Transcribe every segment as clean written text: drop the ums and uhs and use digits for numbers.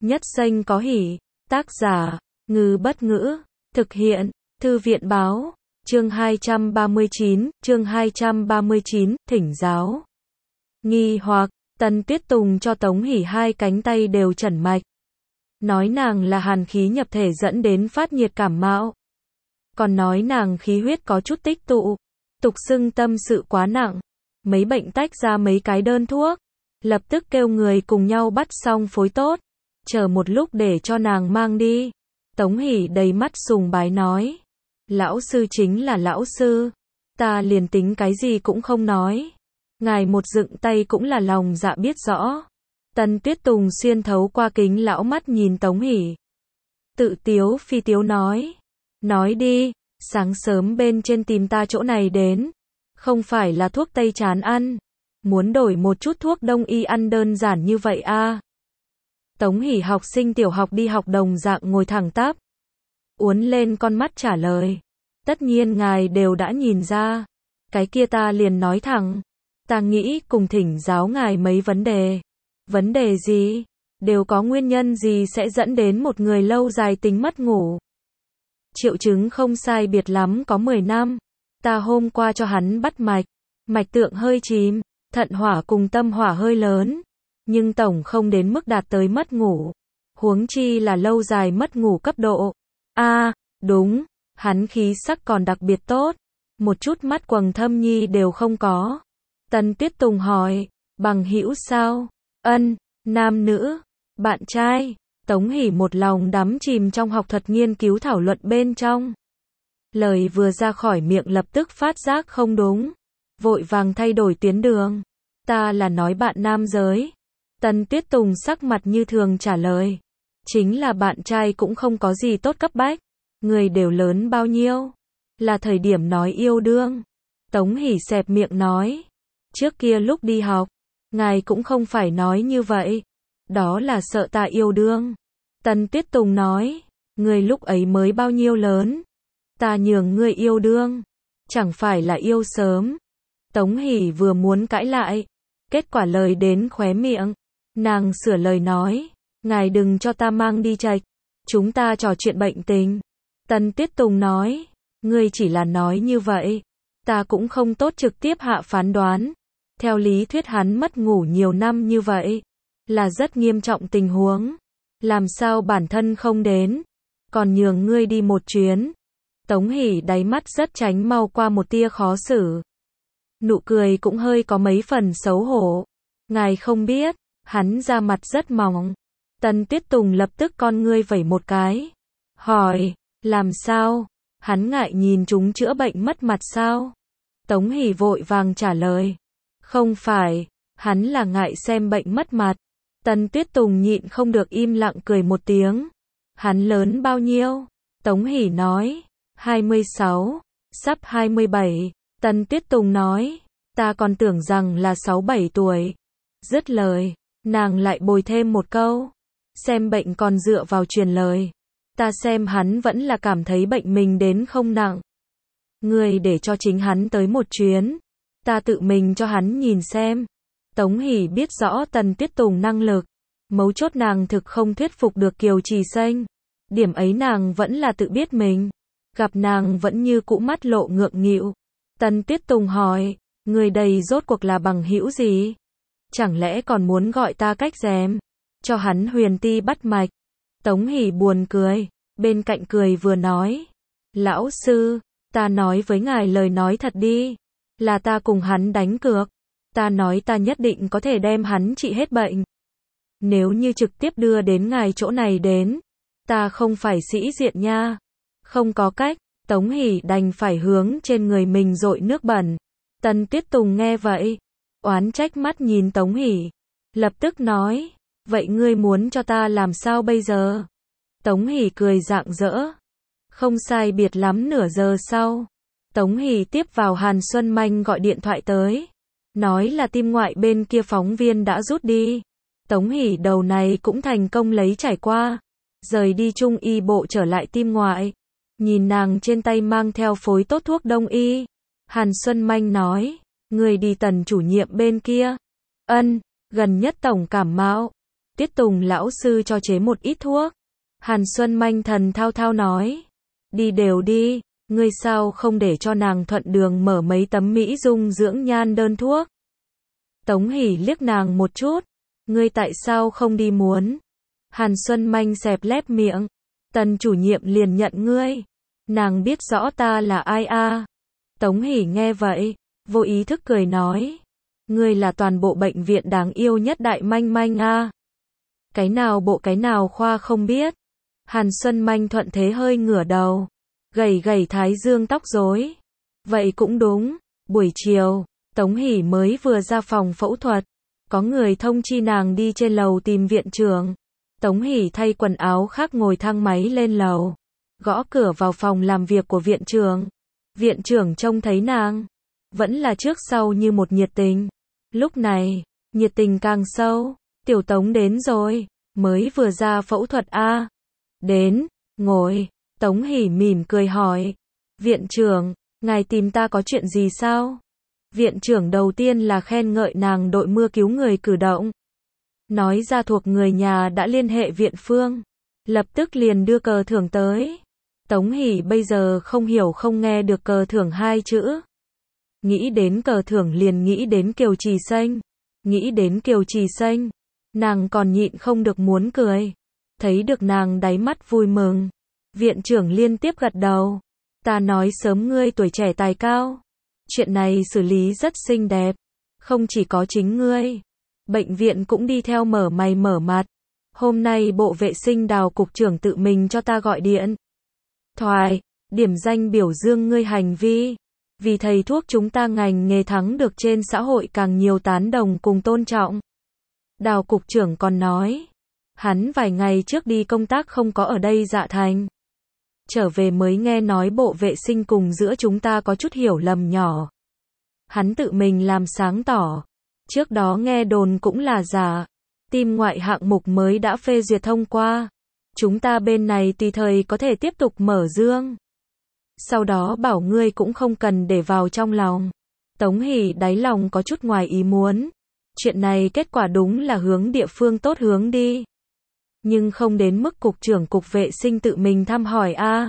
Nhất danh có hỷ. Tác giả, Ngư Bất Ngữ. Thực hiện, Thư viện Báo. Chương 239, thỉnh giáo. Nghi hoặc, Tần Tuyết Tùng cho Tống Hỷ hai cánh tay đều trần mạch. Nói nàng là hàn khí nhập thể dẫn đến phát nhiệt cảm mạo. Còn nói nàng khí huyết có chút tích tụ. Tục xưng tâm sự quá nặng. Mấy bệnh tách ra mấy cái đơn thuốc. Lập tức kêu người cùng nhau bắt xong phối tốt. Chờ một lúc để cho nàng mang đi. Tống Hỷ đầy mắt sùng bái nói. Lão sư chính là lão sư. Ta liền tính cái gì cũng không nói. Ngài một dựng tay cũng là lòng dạ biết rõ. Tần Tuyết Tùng xuyên thấu qua kính lão mắt nhìn Tống Hỷ. Tự tiếu phi tiếu nói. Nói đi, sáng sớm bên trên tìm ta chỗ này đến. Không phải là thuốc tây chán ăn. Muốn đổi một chút thuốc đông y ăn đơn giản như vậy à. Tống Hỷ học sinh tiểu học đi học đồng dạng ngồi thẳng tắp. Uốn lên con mắt trả lời. Tất nhiên ngài đều đã nhìn ra. Cái kia ta liền nói thẳng. Ta nghĩ cùng thỉnh giáo ngài mấy vấn đề. Vấn đề gì? Đều có nguyên nhân gì sẽ dẫn đến một người lâu dài tính mất ngủ? Triệu chứng không sai biệt lắm có 10 năm. Ta hôm qua cho hắn bắt mạch. Mạch tượng hơi chìm. Thận hỏa cùng tâm hỏa hơi lớn. Nhưng tổng không đến mức đạt tới mất ngủ. Huống chi là lâu dài mất ngủ cấp độ. Đúng. Hắn khí sắc còn đặc biệt tốt. Một chút mắt quầng thâm nhi đều không có. Tần Tuyết Tùng hỏi. Bằng hữu sao? Ân. Nam nữ. Bạn trai. Tống Hỷ một lòng đắm chìm trong học thuật nghiên cứu thảo luận bên trong. Lời vừa ra khỏi miệng lập tức phát giác không đúng. Vội vàng thay đổi tuyến đường. Ta là nói bạn nam giới. Tần Tuyết Tùng sắc mặt như thường trả lời. Chính là bạn trai cũng không có gì tốt cấp bách. Người đều lớn bao nhiêu? Là thời điểm nói yêu đương. Tống Hỷ xẹp miệng nói. Trước kia lúc đi học, ngài cũng không phải nói như vậy. Đó là sợ ta yêu đương. Tần Tuyết Tùng nói. Người lúc ấy mới bao nhiêu lớn? Ta nhường ngươi yêu đương. Chẳng phải là yêu sớm. Tống Hỷ vừa muốn cãi lại. Kết quả lời đến khóe miệng. Nàng sửa lời nói. Ngài đừng cho ta mang đi chạch. Chúng ta trò chuyện bệnh tình. Tần Tuyết Tùng nói. Ngươi chỉ là nói như vậy. Ta cũng không tốt trực tiếp hạ phán đoán. Theo lý thuyết hắn mất ngủ nhiều năm như vậy. Là rất nghiêm trọng tình huống. Làm sao bản thân không đến. Còn nhường ngươi đi một chuyến. Tống Hỷ đáy mắt rất tránh mau qua một tia khó xử. Nụ cười cũng hơi có mấy phần xấu hổ. Ngài không biết. Hắn da mặt rất mỏng. Tần Tuyết Tùng lập tức con ngươi vẩy một cái. Hỏi. Làm sao? Hắn ngại nhìn chúng chữa bệnh mất mặt sao? Tống Hỷ vội vàng trả lời. Không phải. Hắn là ngại xem bệnh mất mặt. Tần Tuyết Tùng nhịn không được im lặng cười một tiếng. Hắn lớn bao nhiêu? Tống Hỷ nói. 26. Sắp 27. Tần Tuyết Tùng nói. Ta còn tưởng rằng là 6-7 tuổi. Dứt lời. Nàng lại bồi thêm một câu. Xem bệnh còn dựa vào truyền lời. Ta xem hắn vẫn là cảm thấy bệnh mình đến không nặng. Ngươi để cho chính hắn tới một chuyến. Ta tự mình cho hắn nhìn xem. Tống Hỷ biết rõ Tần Tuyết Tùng năng lực. Mấu chốt nàng thực không thuyết phục được Kiều Trì Xanh. Điểm ấy nàng vẫn là tự biết mình. Gặp nàng vẫn như cũ mắt lộ ngượng nghịu. Tần Tuyết Tùng hỏi. Người đây rốt cuộc là bằng hữu gì? Chẳng lẽ còn muốn gọi ta cách dèm? Cho hắn huyền ti bắt mạch. Tống Hỷ buồn cười. Bên cạnh cười vừa nói. Lão sư, ta nói với ngài lời nói thật đi. Là ta cùng hắn đánh cược. Ta nói ta nhất định có thể đem hắn trị hết bệnh. Nếu như trực tiếp đưa đến ngài chỗ này đến. Ta không phải sĩ diện nha. Không có cách. Tống Hỷ đành phải hướng trên người mình dội nước bẩn. Tần Tuyết Tùng nghe vậy. Oán trách mắt nhìn Tống Hỷ. Lập tức nói. Vậy ngươi muốn cho ta làm sao bây giờ? Tống Hỷ cười rạng rỡ. Không sai biệt lắm nửa giờ sau. Tống Hỷ tiếp vào Hàn Xuân Manh gọi điện thoại tới. Nói là tim ngoại bên kia phóng viên đã rút đi. Tống Hỷ đầu này cũng thành công lấy trải qua. Rời đi Trung y bộ trở lại tim ngoại. Nhìn nàng trên tay mang theo phối tốt thuốc đông y. Hàn Xuân Manh nói. Người đi Tần chủ nhiệm bên kia. Ân, gần nhất tổng cảm mạo. Tiết Tùng lão sư cho chế một ít thuốc. Hàn Xuân Manh thần thao thao nói. Đi đều đi, ngươi sao không để cho nàng thuận đường mở mấy tấm mỹ dung dưỡng nhan đơn thuốc. Tống Hỷ liếc nàng một chút. Ngươi tại sao không đi muốn? Hàn Xuân Manh xẹp lép miệng. Tần chủ nhiệm liền nhận ngươi. Nàng biết rõ ta là ai a. Tống Hỷ nghe vậy, vô ý thức cười nói. Ngươi là toàn bộ bệnh viện đáng yêu nhất Đại Manh Manh a. Cái nào bộ cái nào khoa không biết. Hàn Xuân Manh thuận thế hơi ngửa đầu. Gầy gầy thái dương tóc rối. Vậy cũng đúng. Buổi chiều, Tống Hỷ mới vừa ra phòng phẫu thuật. Có người thông chi nàng đi trên lầu tìm viện trưởng. Tống Hỷ thay quần áo khác ngồi thang máy lên lầu. Gõ cửa vào phòng làm việc của viện trưởng. Viện trưởng trông thấy nàng. Vẫn là trước sau như một nhiệt tình. Lúc này, nhiệt tình càng sâu. Tiểu Tống đến rồi. Mới vừa ra phẫu thuật a. Đến, ngồi. Tống Hỷ mỉm cười hỏi. Viện trưởng, ngài tìm ta có chuyện gì sao? Viện trưởng đầu tiên là khen ngợi nàng đội mưa cứu người cử động. Nói ra thuộc người nhà đã liên hệ viện phương. Lập tức liền đưa cờ thưởng tới. Tống Hỷ bây giờ không hiểu không nghe được cờ thưởng hai chữ. Nghĩ đến cờ thưởng liền nghĩ đến Kiều Trì Xanh. Nghĩ đến Kiều Trì Xanh. Nàng còn nhịn không được muốn cười. Thấy được nàng đáy mắt vui mừng. Viện trưởng liên tiếp gật đầu. Ta nói sớm ngươi tuổi trẻ tài cao. Chuyện này xử lý rất xinh đẹp. Không chỉ có chính ngươi. Bệnh viện cũng đi theo mở mày mở mặt. Hôm nay bộ vệ sinh Đào cục trưởng tự mình cho ta gọi điện. Thoại, điểm danh biểu dương ngươi hành vi. Vì thầy thuốc chúng ta ngành nghề thắng được trên xã hội càng nhiều tán đồng cùng tôn trọng. Đào cục trưởng còn nói. Hắn vài ngày trước đi công tác không có ở đây Dạ Thành. Trở về mới nghe nói bộ vệ sinh cùng giữa chúng ta có chút hiểu lầm nhỏ. Hắn tự mình làm sáng tỏ. Trước đó nghe đồn cũng là giả. Tim ngoại hạng mục mới đã phê duyệt thông qua. Chúng ta bên này tùy thời có thể tiếp tục mở dương. Sau đó bảo ngươi cũng không cần để vào trong lòng. Tống Hỷ đáy lòng có chút ngoài ý muốn. Chuyện này kết quả đúng là hướng địa phương tốt hướng đi. Nhưng không đến mức cục trưởng cục vệ sinh tự mình thăm hỏi a.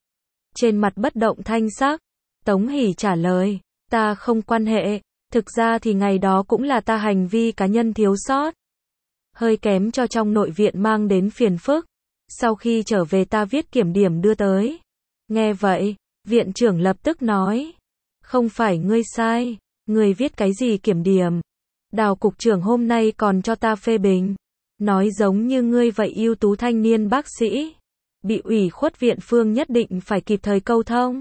Trên mặt bất động thanh sắc, Tống Hỷ trả lời, ta không quan hệ, thực ra thì ngày đó cũng là ta hành vi cá nhân thiếu sót. Hơi kém cho trong nội viện mang đến phiền phức. Sau khi trở về ta viết kiểm điểm đưa tới. Nghe vậy, viện trưởng lập tức nói, không phải ngươi sai, ngươi viết cái gì kiểm điểm. Đào cục trưởng hôm nay còn cho ta phê bình. Nói giống như ngươi vậy ưu tú thanh niên bác sĩ. Bị ủy khuất viện phương nhất định phải kịp thời câu thông.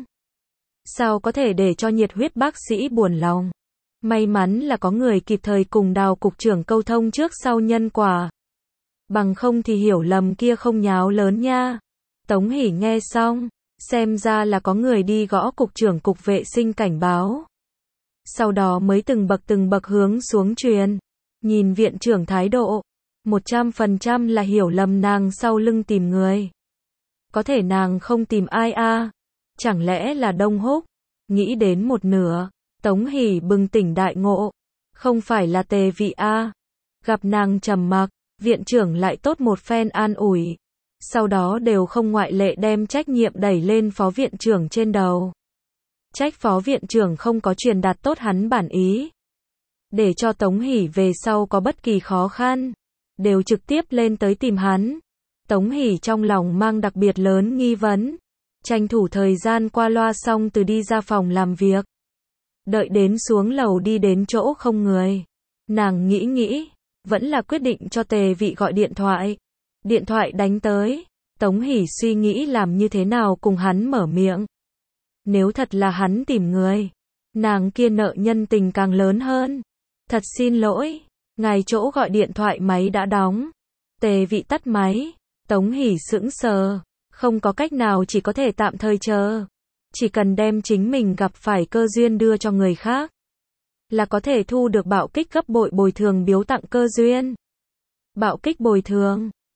Sao có thể để cho nhiệt huyết bác sĩ buồn lòng. May mắn là có người kịp thời cùng Đào cục trưởng câu thông trước sau nhân quả. Bằng không thì hiểu lầm kia không nháo lớn nha. Tống Hỷ nghe xong, xem ra là có người đi gõ cục trưởng cục vệ sinh cảnh báo. Sau đó mới từng bậc hướng xuống truyền. Nhìn viện trưởng thái độ, 100% là hiểu lầm nàng sau lưng tìm người. Có thể nàng không tìm ai a? Chẳng lẽ là Đông Húc? Nghĩ đến một nửa, Tống Hỷ bừng tỉnh đại ngộ. Không phải là Tề Vị a? Gặp nàng trầm mặc, viện trưởng lại tốt một phen an ủi. Sau đó đều không ngoại lệ đem trách nhiệm đẩy lên phó viện trưởng trên đầu. Trách phó viện trưởng không có truyền đạt tốt hắn bản ý. Để cho Tống Hỷ về sau có bất kỳ khó khăn, đều trực tiếp lên tới tìm hắn. Tống Hỷ trong lòng mang đặc biệt lớn nghi vấn. Tranh thủ thời gian qua loa xong từ đi ra phòng làm việc. Đợi đến xuống lầu đi đến chỗ không người. Nàng nghĩ, vẫn là quyết định cho Tề Vị gọi điện thoại. Điện thoại đánh tới. Tống Hỷ suy nghĩ làm như thế nào cùng hắn mở miệng. Nếu thật là hắn tìm người, nàng kia nợ nhân tình càng lớn hơn. Thật xin lỗi, ngài chỗ gọi điện thoại máy đã đóng. Tề Vị tắt máy. Tống Hỷ sững sờ, không có cách nào chỉ có thể tạm thời chờ. Chỉ cần đem chính mình gặp phải cơ duyên đưa cho người khác, là có thể thu được bạo kích gấp bội bồi thường biếu tặng cơ duyên. Bạo kích bồi thường,